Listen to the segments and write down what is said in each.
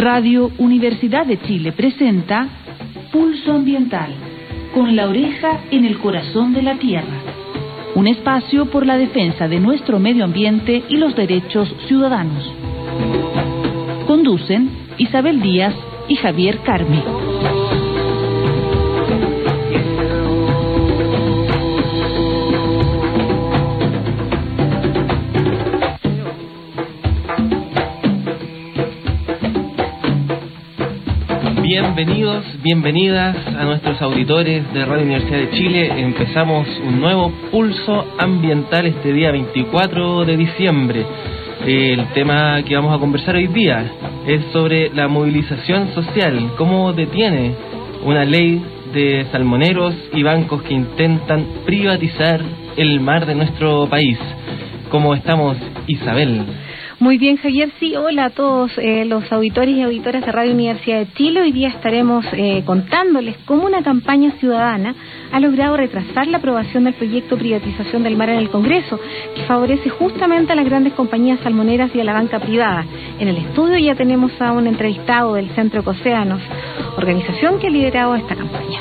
Radio Universidad de Chile presenta Pulso Ambiental, con la oreja en el corazón de la tierra. Un espacio por la defensa de nuestro medio ambiente y los derechos ciudadanos. Conducen Isabel Díaz y Javier Carme. Bienvenidos, bienvenidas a nuestros auditores de Radio Universidad de Chile. Empezamos un nuevo Pulso Ambiental este día 24 de diciembre. El tema que vamos a conversar hoy día es sobre la movilización social, cómo detiene una ley de salmoneros y bancos que intentan privatizar el mar de nuestro país. ¿Cómo estamos, Isabel? Muy bien, Javier. Sí, hola a todos los auditores y auditoras de Radio Universidad de Chile. Hoy día estaremos contándoles cómo una campaña ciudadana ha logrado retrasar la aprobación del proyecto de privatización del mar en el Congreso, que favorece justamente a las grandes compañías salmoneras y a la banca privada. En el estudio ya tenemos a un entrevistado del Centro Ecocéanos, organización que ha liderado esta campaña.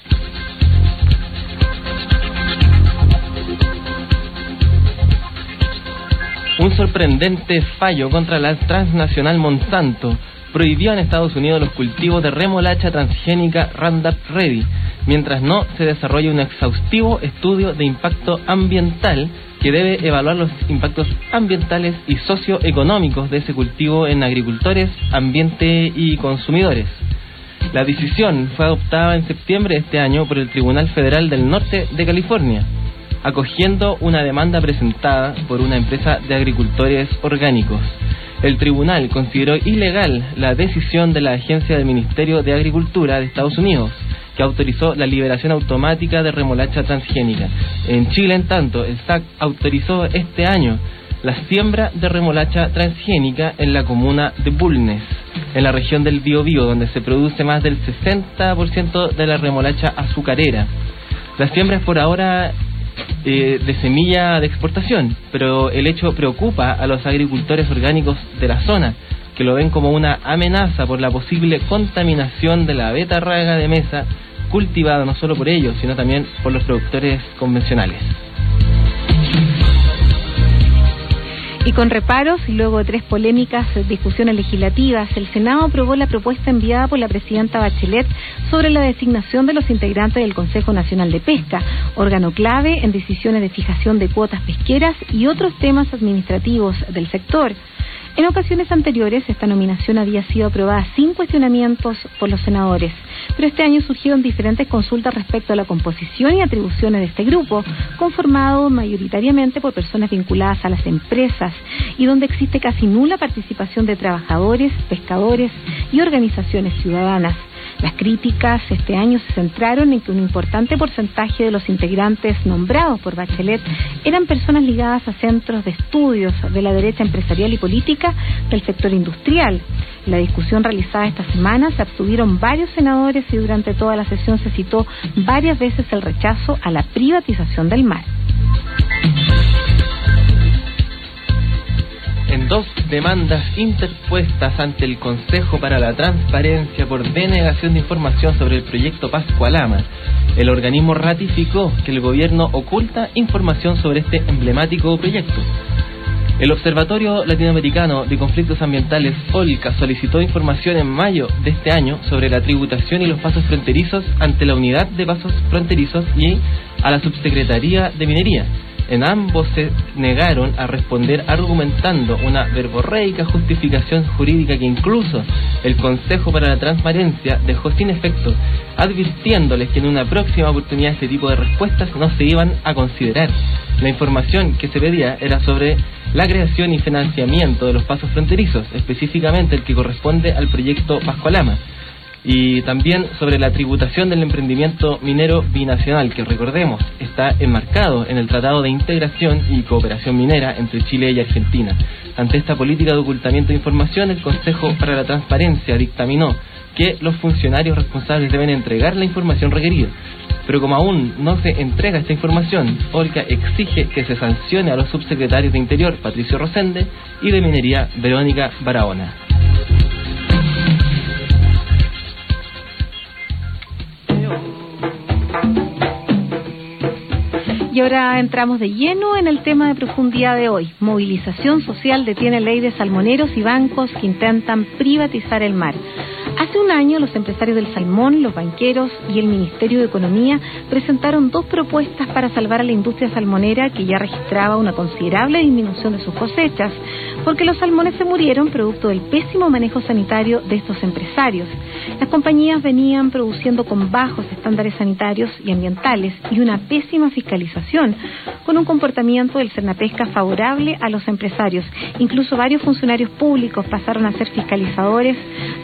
Un sorprendente fallo contra la transnacional Monsanto prohibió en Estados Unidos los cultivos de remolacha transgénica Roundup Ready, mientras no se desarrolle un exhaustivo estudio de impacto ambiental que debe evaluar los impactos ambientales y socioeconómicos de ese cultivo en agricultores, ambiente y consumidores. La decisión fue adoptada en septiembre de este año por el Tribunal Federal del Norte de California, acogiendo una demanda presentada por una empresa de agricultores orgánicos. El tribunal consideró ilegal la decisión de la agencia del Ministerio de Agricultura de Estados Unidos, que autorizó la liberación automática de remolacha transgénica. En Chile, en tanto, el SAC autorizó este año la siembra de remolacha transgénica en la comuna de Bulnes, en la región del Biobío, donde se produce más del 60% de la remolacha azucarera. La siembra es por ahora de semilla de exportación, pero el hecho preocupa a los agricultores orgánicos de la zona, que lo ven como una amenaza por la posible contaminación de la betarraga de mesa, cultivada no solo por ellos, sino también por los productores convencionales. Y con reparos y luego de 3 polémicas discusiones legislativas, el Senado aprobó la propuesta enviada por la presidenta Bachelet sobre la designación de los integrantes del Consejo Nacional de Pesca, órgano clave en decisiones de fijación de cuotas pesqueras y otros temas administrativos del sector. En ocasiones anteriores, esta nominación había sido aprobada sin cuestionamientos por los senadores, pero este año surgieron diferentes consultas respecto a la composición y atribuciones de este grupo, conformado mayoritariamente por personas vinculadas a las empresas y donde existe casi nula participación de trabajadores, pescadores y organizaciones ciudadanas. Las críticas este año se centraron en que un importante porcentaje de los integrantes nombrados por Bachelet eran personas ligadas a centros de estudios de la derecha empresarial y política del sector industrial. En la discusión realizada esta semana se abstuvieron varios senadores y durante toda la sesión se citó varias veces el rechazo a la privatización del mar. En 2 demandas interpuestas ante el Consejo para la Transparencia por denegación de información sobre el proyecto Pascualama, el organismo ratificó que el gobierno oculta información sobre este emblemático proyecto. El Observatorio Latinoamericano de Conflictos Ambientales, OLCA, solicitó información en mayo de este año sobre la tributación y los pasos fronterizos ante la Unidad de Pasos Fronterizos y a la Subsecretaría de Minería. En ambos se negaron a responder argumentando una verborreica justificación jurídica que incluso el Consejo para la Transparencia dejó sin efecto, advirtiéndoles que en una próxima oportunidad este tipo de respuestas no se iban a considerar. La información que se pedía era sobre la creación y financiamiento de los pasos fronterizos, específicamente el que corresponde al proyecto Pascualama, y también sobre la tributación del emprendimiento minero binacional, que recordemos está enmarcado en el Tratado de Integración y Cooperación Minera entre Chile y Argentina. Ante esta política de ocultamiento de información, el Consejo para la Transparencia dictaminó que los funcionarios responsables deben entregar la información requerida. Pero como aún no se entrega esta información, OLCA exige que se sancione a los subsecretarios de Interior, Patricio Rosende, y de Minería, Verónica Barahona. Y ahora entramos de lleno en el tema de profundidad de hoy. Movilización social detiene ley de salmoneros y bancos que intentan privatizar el mar. Hace un año, los empresarios del salmón, los banqueros y el Ministerio de Economía presentaron 2 propuestas para salvar a la industria salmonera, que ya registraba una considerable disminución de sus cosechas, porque los salmones se murieron producto del pésimo manejo sanitario de estos empresarios. Las compañías venían produciendo con bajos estándares sanitarios y ambientales y una pésima fiscalización, con un comportamiento del Cernapesca favorable a los empresarios. Incluso varios funcionarios públicos pasaron a ser fiscalizados,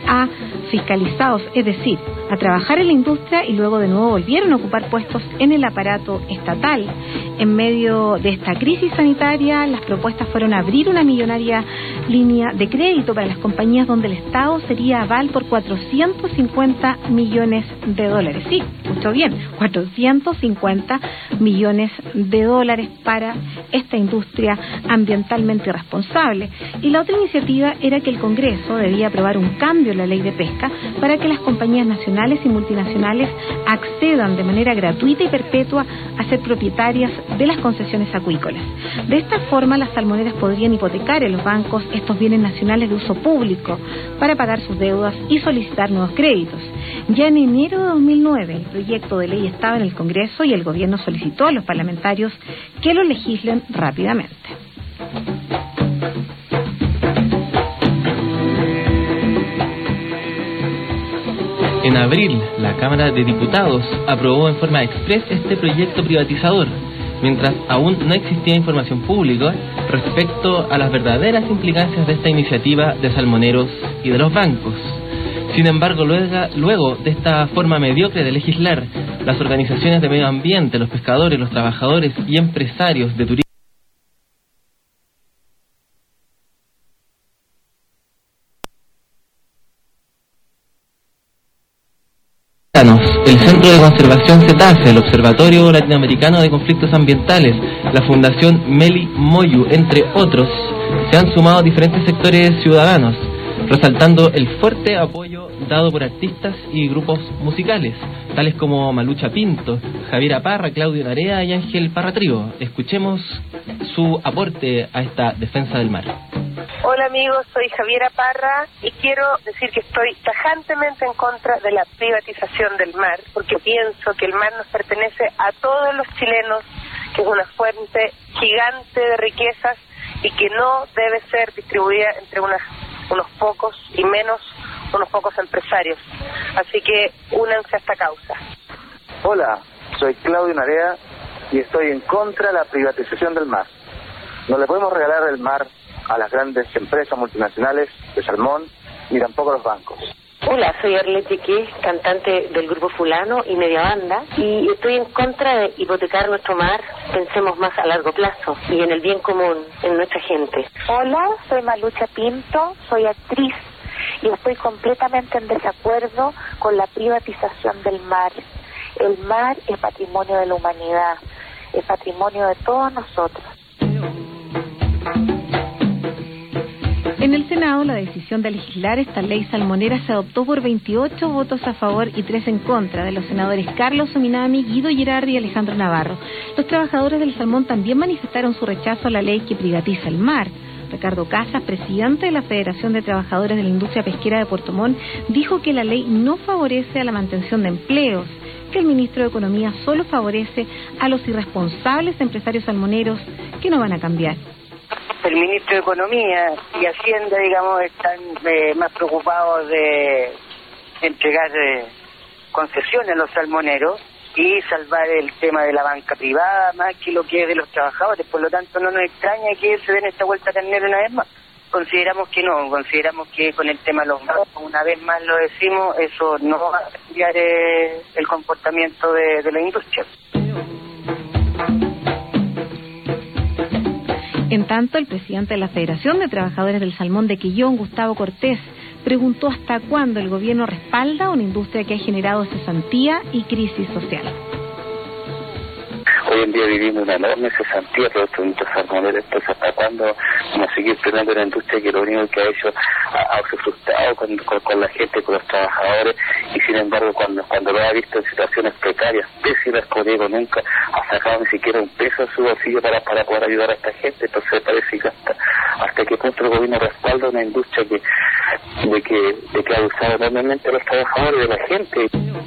es decir, a trabajar en la industria, y luego de nuevo volvieron a ocupar puestos en el aparato estatal. En medio de esta crisis sanitaria, las propuestas fueron abrir una millonaria línea de crédito para las compañías, donde el Estado sería aval por 450 millones de dólares. Sí, escuchó bien, 450 millones de dólares para esta industria ambientalmente irresponsable. Y la otra iniciativa era que el Congreso debía aprobar un cambio en la ley de pesca para que las compañías nacionales y multinacionales accedan de manera gratuita y perpetua a ser propietarias de las concesiones acuícolas. De esta forma, las salmoneras podrían hipotecar en los bancos estos bienes nacionales de uso público para pagar sus deudas y solicitar nuevos créditos. Ya en enero de 2009, el proyecto de ley estaba en el Congreso y el gobierno solicitó a los parlamentarios que lo legislen rápidamente. En abril, la Cámara de Diputados aprobó en forma exprés este proyecto privatizador, mientras aún no existía información pública respecto a las verdaderas implicancias de esta iniciativa de salmoneros y de los bancos. Sin embargo, luego de esta forma mediocre de legislar, las organizaciones de medio ambiente, los pescadores, los trabajadores y empresarios de turismo el Centro de Conservación CETACE, el Observatorio Latinoamericano de Conflictos Ambientales, la Fundación Meli Moyu, entre otros, se han sumado a diferentes sectores ciudadanos, resaltando el fuerte apoyo dado por artistas y grupos musicales, tales como Malucha Pinto, Javiera Parra, Claudio Narea y Ángel Parra Trío. Escuchemos su aporte a esta defensa del mar. Hola amigos, soy Javiera Parra y quiero decir que estoy tajantemente en contra de la privatización del mar, porque pienso que el mar nos pertenece a todos los chilenos, que es una fuente gigante de riquezas y que no debe ser distribuida entre unos pocos y menos unos pocos empresarios. Así que únanse a esta causa. Hola, soy Claudio Narea y estoy en contra de la privatización del mar. No le podemos regalar el mar a las grandes empresas multinacionales de salmón ni tampoco a los bancos. Hola, soy Arlette Quiz, cantante del grupo Fulano y media banda, y estoy en contra de hipotecar nuestro mar. Pensemos más a largo plazo y en el bien común, en nuestra gente. Hola, soy Malucha Pinto, soy actriz y estoy completamente en desacuerdo con la privatización del mar. El mar es patrimonio de la humanidad, es patrimonio de todos nosotros. En el Senado, la decisión de legislar esta ley salmonera se adoptó por 28 votos a favor y 3 en contra de los senadores Carlos Ominami, Guido Girardi y Alejandro Navarro. Los trabajadores del salmón también manifestaron su rechazo a la ley que privatiza el mar. Ricardo Casas, presidente de la Federación de Trabajadores de la Industria Pesquera de Puerto Montt, dijo que la ley no favorece a la mantención de empleos, que el ministro de Economía solo favorece a los irresponsables empresarios salmoneros que no van a cambiar. El ministro de Economía y Hacienda, digamos, están más preocupados de entregar concesiones a los salmoneros y salvar el tema de la banca privada más que lo que es de los trabajadores. Por lo tanto, no nos extraña que se den esta vuelta ternera una vez más. Consideramos que no, consideramos que con el tema de los bancos, una vez más lo decimos, eso no va a cambiar el comportamiento de la industria. En tanto, el presidente de la Federación de Trabajadores del Salmón de Quillón, Gustavo Cortés, preguntó hasta cuándo el gobierno respalda una industria que ha generado cesantía y crisis social. Hoy en día vivimos una enorme cesantía producto de nuestros salmoneros. Entonces, ¿hasta cuándo vamos a seguir teniendo una industria que lo único que ha hecho ha frustrado con la gente, con los trabajadores, y sin embargo cuando lo ha visto en situaciones precarias, pésimas, como digo, nunca ha sacado ni siquiera un peso de su bolsillo para poder ayudar a esta gente? Entonces me parece que hasta qué punto el gobierno respalda una industria de que ha abusado enormemente de los trabajadores y de la gente.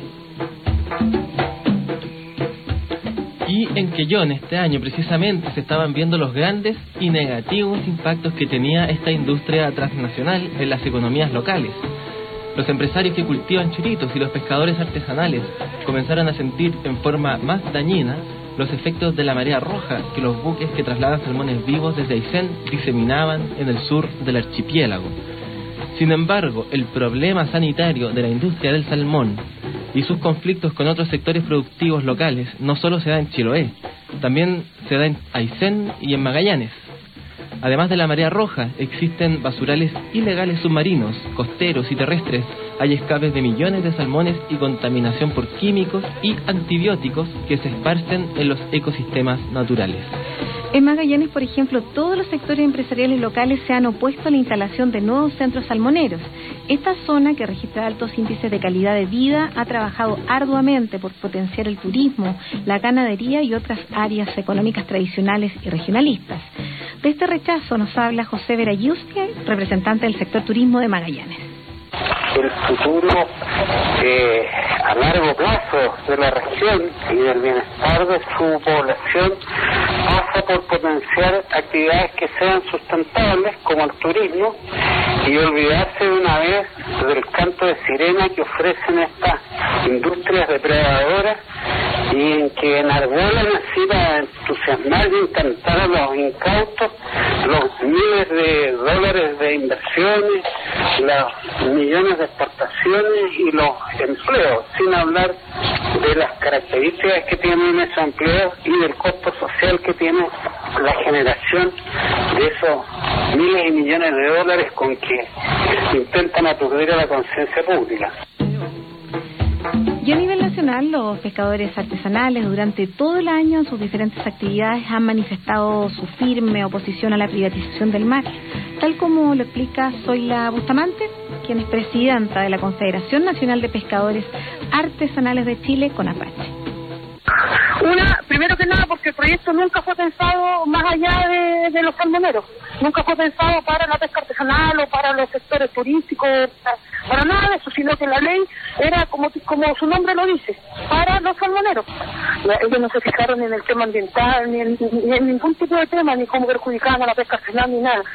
Y en Quellón este año precisamente se estaban viendo los grandes y negativos impactos que tenía esta industria transnacional en las economías locales. Los empresarios que cultivan churitos y los pescadores artesanales comenzaron a sentir en forma más dañina los efectos de la marea roja que los buques que trasladan salmones vivos desde Aysén diseminaban en el sur del archipiélago. Sin embargo, el problema sanitario de la industria del salmón y sus conflictos con otros sectores productivos locales no solo se da en Chiloé, también se da en Aysén y en Magallanes. Además de la marea roja, existen basurales ilegales submarinos, costeros y terrestres, hay escapes de millones de salmones y contaminación por químicos y antibióticos que se esparcen en los ecosistemas naturales. En Magallanes, por ejemplo, todos los sectores empresariales locales se han opuesto a la instalación de nuevos centros salmoneros. Esta zona, que registra altos índices de calidad de vida, ha trabajado arduamente por potenciar el turismo, la ganadería y otras áreas económicas tradicionales y regionalistas. De este rechazo nos habla José Verayustia, representante del sector turismo de Magallanes. El futuro a largo plazo de la región y del bienestar de su población pasa por potenciar actividades que sean sustentables como el turismo y olvidarse de una vez del canto de sirena que ofrecen estas industrias depredadoras y en que enarbolan así para entusiasmar y encantar a los incautos los miles de dólares de inversiones, los millones de exportaciones y los empleos, sin hablar de las características que tienen esos empleos y del costo social que tiene la generación de esos miles y millones de dólares con que intentan aturdir a la conciencia pública. Y a nivel nacional, los pescadores artesanales durante todo el año en sus diferentes actividades han manifestado su firme oposición a la privatización del mar, tal como lo explica Zoila Bustamante, quien es presidenta de la Confederación Nacional de Pescadores Artesanales de Chile, CONAPACHE. Primero que nada, porque el proyecto nunca fue pensado más allá de los salmoneros, nunca fue pensado para la pesca artesanal o para los sectores turísticos, para nada de eso, sino que la ley era como su nombre lo dice, para los salmoneros. Ellos no se fijaron en el tema ambiental, ni en ningún tipo de tema, ni cómo perjudicaban a la pesca artesanal, ni nada.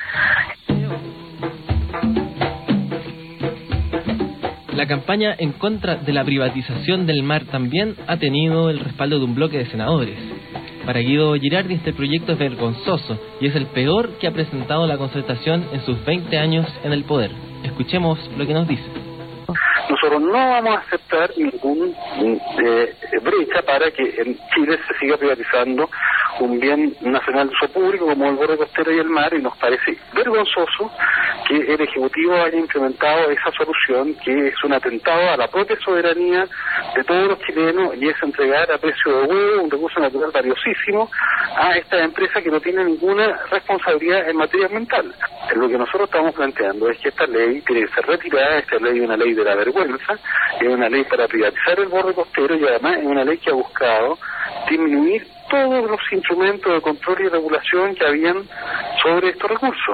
La campaña en contra de la privatización del mar también ha tenido el respaldo de un bloque de senadores. Para Guido Girardi este proyecto es vergonzoso y es el peor que ha presentado la Concertación en sus 20 años en el poder. Escuchemos lo que nos dice. Nosotros no vamos a aceptar ningún brecha para que en Chile se siga privatizando un bien nacional de uso público como el borde costero y el mar, y nos parece vergonzoso que el Ejecutivo haya implementado esa solución que es un atentado a la propia soberanía de todos los chilenos y es entregar a precio de huevo un recurso natural valiosísimo a esta empresa que no tiene ninguna responsabilidad en materia ambiental. Lo que nosotros estamos planteando es que esta ley tiene que ser retirada. Esta ley es una ley de la vergüenza, es una ley para privatizar el borde costero y además es una ley que ha buscado disminuir todos los instrumentos de control y regulación que habían sobre estos recursos.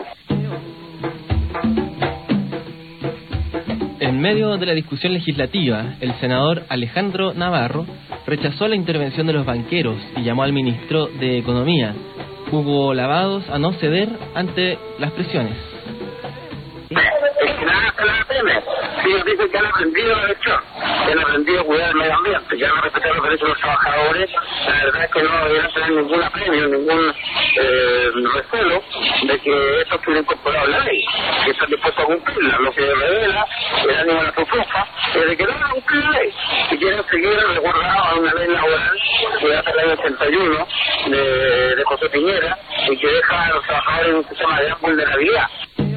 En medio de la discusión legislativa, el senador Alejandro Navarro rechazó la intervención de los banqueros y llamó al ministro de Economía, Hugo Lavados, a no ceder ante las presiones. Es que nada se la pena. Si ellos dicen que han aprendido, de hecho, han aprendido a cuidar el medio ambiente, ya no respetar los derechos de los trabajadores, la verdad es que no debieron tener ningún apremio, ningún recelo de que eso estuviera incorporado a la ley, que están dispuestos a cumplirla. Lo que revela el ánimo de la propuesta es de que no van a cumplir la ley, y quieren seguir resguardados a una ley laboral que hace el año 81 de José Piñera y que deja a los trabajadores en un sistema de gran vulnerabilidad.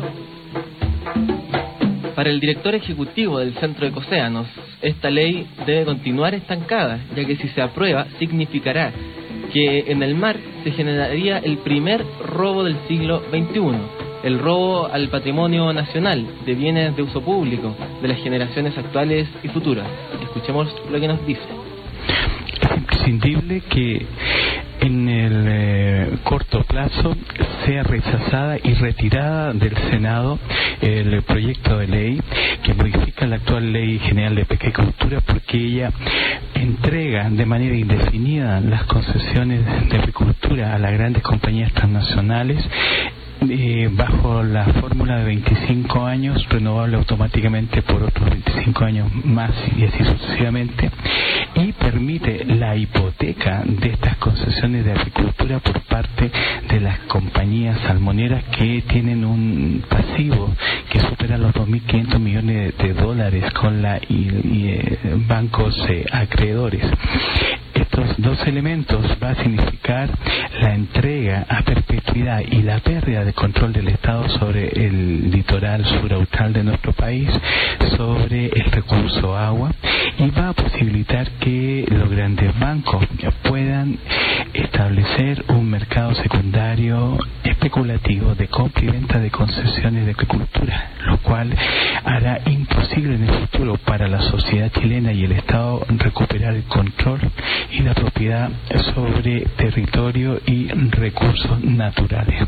Para el director ejecutivo del Centro Ecocéanos, esta ley debe continuar estancada, ya que si se aprueba significará que en el mar se generaría el primer robo del siglo XXI, el robo al patrimonio nacional de bienes de uso público de las generaciones actuales y futuras. Escuchemos lo que nos dice. Es imprescindible que en el corto plazo sea rechazada y retirada del Senado el proyecto de ley que modifica la actual Ley General de Pesca y Cultura, porque ella entrega de manera indefinida las concesiones de apicultura a las grandes compañías transnacionales bajo la fórmula de 25 años, renovable automáticamente por otros 25 años más y así sucesivamente, y permite la hipoteca de estas concesiones de apicultura por parte de las compañías salmoneras que tienen un pasivo que supera los 2.500 millones de dólares con la bancos acreedores. Estos dos elementos va a significar la entrega a perpetuidad y la pérdida de control del Estado sobre el litoral suraustral de nuestro país, sobre el recurso agua, y va a posibilitar que los grandes bancos puedan establecer un mercado secundario especulativo de compra y venta de concesiones de agricultura, lo cual hará imposible en el futuro para la sociedad chilena y el Estado recuperar el control y la propiedad sobre territorio y recursos naturales.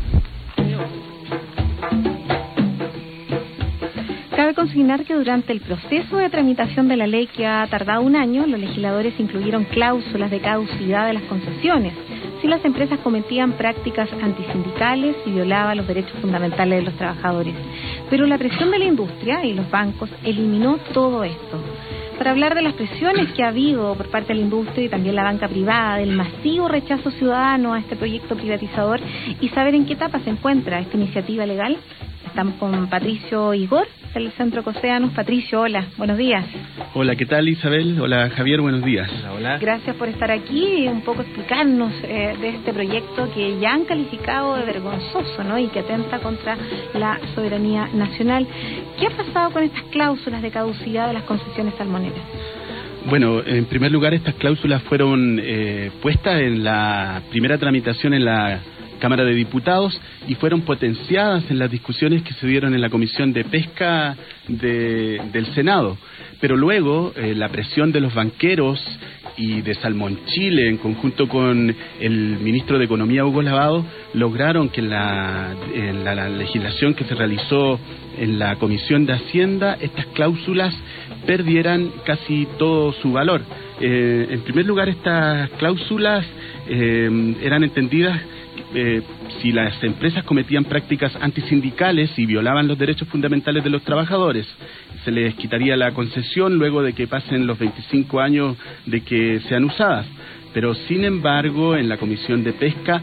Cabe consignar que durante el proceso de tramitación de la ley, que ha tardado un año, los legisladores incluyeron cláusulas de caducidad de las concesiones si las empresas cometían prácticas antisindicales y violaban los derechos fundamentales de los trabajadores. Pero la presión de la industria y los bancos eliminó todo esto. Para hablar de las presiones que ha habido por parte de la industria y también la banca privada, del masivo rechazo ciudadano a este proyecto privatizador y saber en qué etapa se encuentra esta iniciativa legal, estamos con Patricio Igor del Centro Ecocéanos. Patricio, hola, buenos días. Hola, ¿qué tal, Isabel? Hola, Javier, buenos días. Hola. Gracias por estar aquí y un poco explicarnos de este proyecto que ya han calificado de vergonzoso, ¿no? Y que atenta contra la soberanía nacional. ¿Qué ha pasado con estas cláusulas de caducidad de las concesiones salmoneras? Bueno, en primer lugar, estas cláusulas fueron puestas en la primera tramitación en la Cámara de Diputados y fueron potenciadas en las discusiones que se dieron en la Comisión de Pesca del Senado. Pero luego la presión de los banqueros y de Salmón Chile, en conjunto con el ministro de Economía, Hugo Lavado, lograron que en la legislación que se realizó en la Comisión de Hacienda, estas cláusulas perdieran casi todo su valor. En primer lugar, estas cláusulas eran entendidas si las empresas cometían prácticas antisindicales y violaban los derechos fundamentales de los trabajadores. Se les quitaría la concesión luego de que pasen los 25 años de que sean usadas. Pero sin embargo, en la Comisión de Pesca,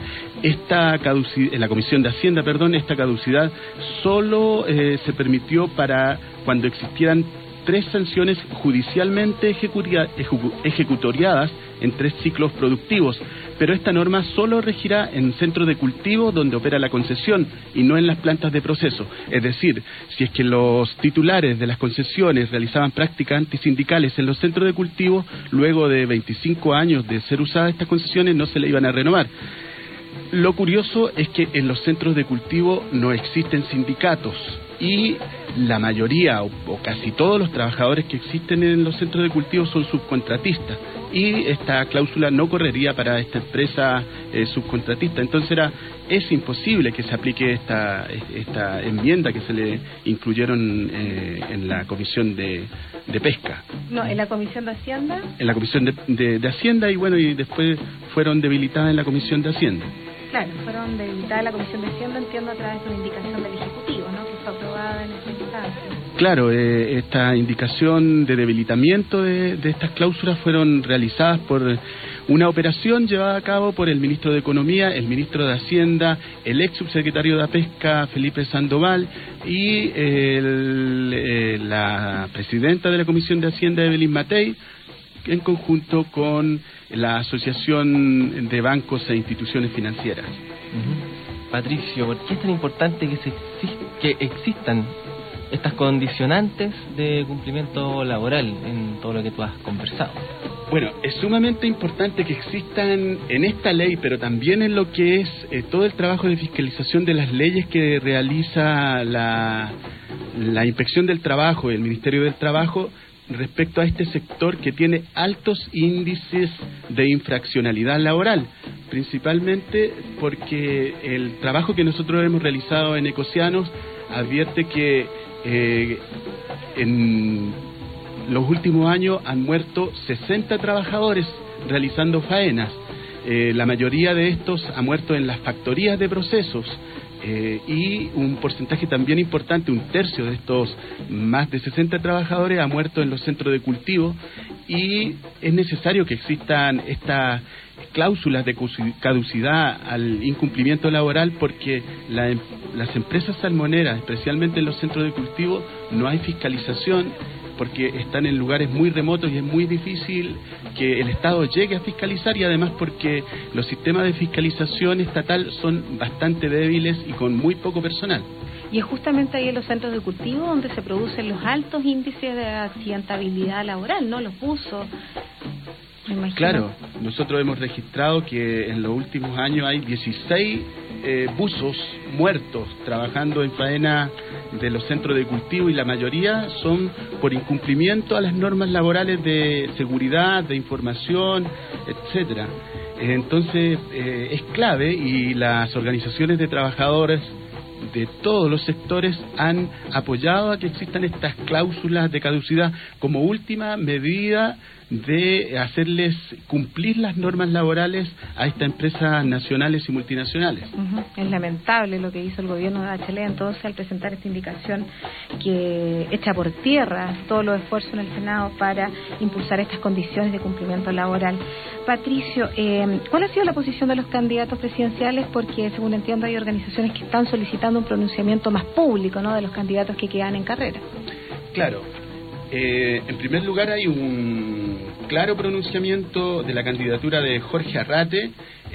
en la Comisión de Hacienda, esta caducidad solo se permitió para cuando existieran 3 sanciones judicialmente ejecutoriadas en 3 ciclos productivos, pero esta norma solo regirá en centros de cultivo donde opera la concesión y no en las plantas de proceso. Es decir, si es que los titulares de las concesiones realizaban prácticas antisindicales en los centros de cultivo, luego de 25 años de ser usadas estas concesiones no se le iban a renovar. Lo curioso es que en los centros de cultivo no existen sindicatos y la mayoría o casi todos los trabajadores que existen en los centros de cultivo son subcontratistas y esta cláusula no correría para esta empresa subcontratista. Entonces es imposible que se aplique esta enmienda que se le incluyeron en la Comisión de Pesca. No, en la Comisión de Hacienda. En la Comisión de Hacienda y después fueron debilitadas en la Comisión de Hacienda. Claro, fueron debilitadas en la Comisión de Hacienda, entiendo, a través de una indicación del Ejecutivo, ¿no?, que fue aprobada en esta instancia. Claro, esta indicación de debilitamiento de estas cláusulas fueron realizadas por una operación llevada a cabo por el ministro de Economía, el ministro de Hacienda, el ex subsecretario de Pesca, Felipe Sandoval, y la presidenta de la Comisión de Hacienda, Evelyn Matei, en conjunto con la Asociación de Bancos e Instituciones Financieras. Patricio, ¿por qué es tan importante que existan estas condicionantes de cumplimiento laboral en todo lo que tú has conversado? Bueno, es sumamente importante que existan en esta ley, pero también en lo que es todo el trabajo de fiscalización de las leyes que realiza la Inspección del Trabajo y el Ministerio del Trabajo respecto a este sector que tiene altos índices de infraccionalidad laboral, principalmente porque el trabajo que nosotros hemos realizado en Ecosianos advierte que en los últimos años han muerto 60 trabajadores realizando faenas. La mayoría de estos ha muerto en las factorías de procesos. Y un porcentaje también importante, un tercio de estos más de 60 trabajadores ha muerto en los centros de cultivo, y es necesario que existan estas cláusulas de caducidad al incumplimiento laboral, porque las empresas salmoneras, especialmente en los centros de cultivo, no hay fiscalización, porque están en lugares muy remotos y es muy difícil que el Estado llegue a fiscalizar, y además porque los sistemas de fiscalización estatal son bastante débiles y con muy poco personal. Y es justamente ahí en los centros de cultivo donde se producen los altos índices de accidentabilidad laboral, ¿no? Los buzos. Claro, nosotros hemos registrado que en los últimos años hay 16 buzos muertos trabajando en faena de los centros de cultivo, y la mayoría son por incumplimiento a las normas laborales de seguridad, de información, etcétera. Entonces es clave, y las organizaciones de trabajadores de todos los sectores han apoyado a que existan estas cláusulas de caducidad como última medida de hacerles cumplir las normas laborales a estas empresas nacionales y multinacionales. Es lamentable lo que hizo el gobierno de Bachelet entonces al presentar esta indicación que echa por tierra todos los esfuerzos en el Senado para impulsar estas condiciones de cumplimiento laboral. Patricio, ¿cuál ha sido la posición de los candidatos presidenciales? Porque según entiendo hay organizaciones que están solicitando un pronunciamiento más público, ¿no?, de los candidatos que quedan en carrera. Claro. En primer lugar hay un claro pronunciamiento de la candidatura de Jorge Arrate.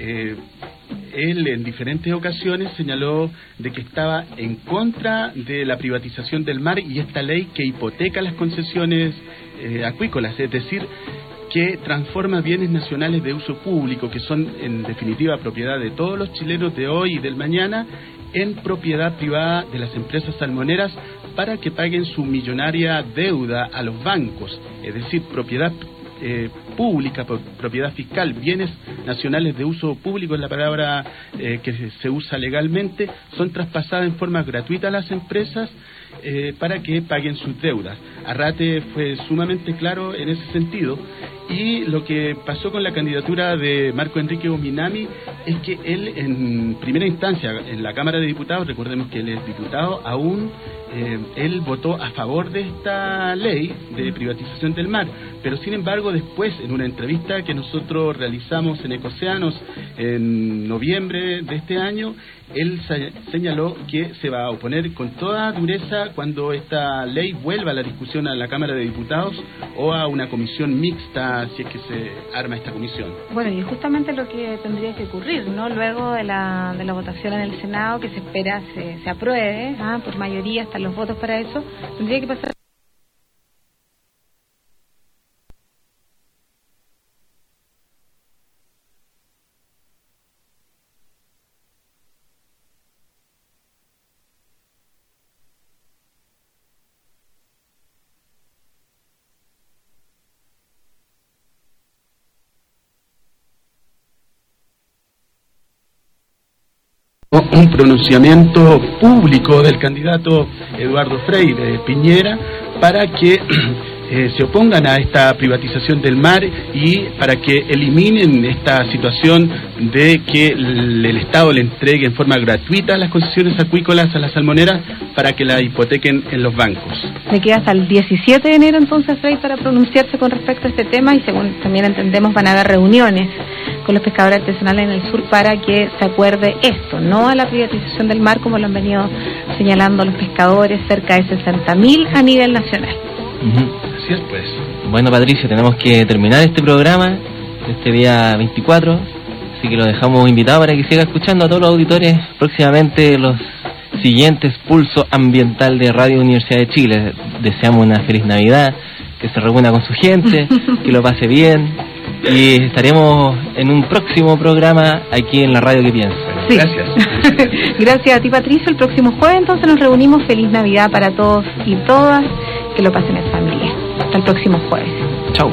Él en diferentes ocasiones señaló de que estaba en contra de la privatización del mar y esta ley que hipoteca las concesiones acuícolas, es decir, que transforma bienes nacionales de uso público, que son en definitiva propiedad de todos los chilenos de hoy y del mañana, en propiedad privada de las empresas salmoneras para que paguen su millonaria deuda a los bancos, es decir, propiedad pública, propiedad fiscal, bienes nacionales de uso público es la palabra que se usa legalmente, son traspasadas en forma gratuita a las empresas para que paguen sus deudas. Arrate fue sumamente claro en ese sentido, y lo que pasó con la candidatura de Marco Enrique Ominami es que él en primera instancia en la Cámara de Diputados, recordemos que él es diputado aún, él votó a favor de esta ley de privatización del mar, pero sin embargo después en una entrevista que nosotros realizamos en Ecosianos en noviembre de este año, él señaló que se va a oponer con toda dureza cuando esta ley vuelva a la discusión a la Cámara de Diputados o a una comisión mixta, si es que se arma esta comisión. Bueno, y justamente lo que tendría que ocurrir, ¿no? Luego de la votación en el Senado, que se espera se apruebe, por mayoría están los votos para eso, tendría que pasar un pronunciamiento público del candidato Eduardo Freire Piñera para que se opongan a esta privatización del mar y para que eliminen esta situación de que el Estado le entregue en forma gratuita las concesiones acuícolas a las salmoneras para que la hipotequen en los bancos. Le queda hasta el 17 de enero entonces, Frei, para pronunciarse con respecto a este tema, y según también entendemos van a haber reuniones con los pescadores artesanales en el sur para que se acuerde esto, no a la privatización del mar como lo han venido señalando los pescadores, cerca de 60.000 a nivel nacional. Así es, pues. Bueno, Patricio, tenemos que terminar este programa este día 24, así que lo dejamos invitado para que siga escuchando a todos los auditores próximamente los siguientes Pulso Ambiental de Radio Universidad de Chile. Deseamos una feliz Navidad, que que se reúna con su gente, que lo pase bien, y estaremos en un próximo programa aquí en la Radio Que Piensa. Sí. Gracias. Gracias a ti, Patricio. El próximo jueves entonces nos reunimos. Feliz Navidad para todos y todas, que lo pasen en familia. Hasta el próximo jueves. Chau.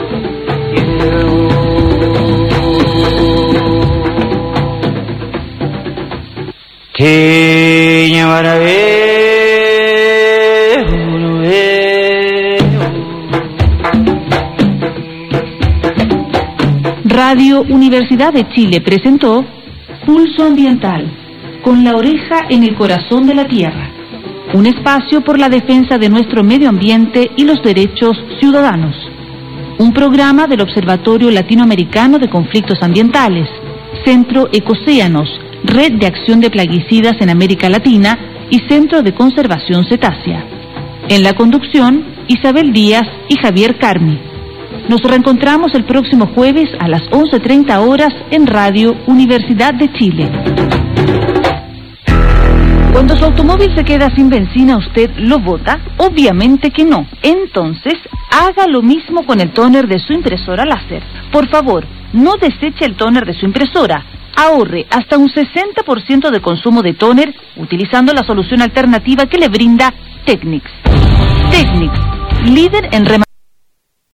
Radio Universidad de Chile presentó Pulso Ambiental, con la oreja en el corazón de la tierra. Un espacio por la defensa de nuestro medio ambiente y los derechos ciudadanos. Un programa del Observatorio Latinoamericano de Conflictos Ambientales, Centro Ecocéanos, Red de Acción de Plaguicidas en América Latina y Centro de Conservación Cetácea. En la conducción, Isabel Díaz y Javier Carmi. Nos reencontramos el próximo jueves a las 11:30 horas en Radio Universidad de Chile. Cuando su automóvil se queda sin benzina, ¿usted lo bota? Obviamente que no. Entonces, haga lo mismo con el tóner de su impresora láser. Por favor, no deseche el tóner de su impresora. Ahorre hasta un 60% de consumo de tóner utilizando la solución alternativa que le brinda Technics. Technics, líder en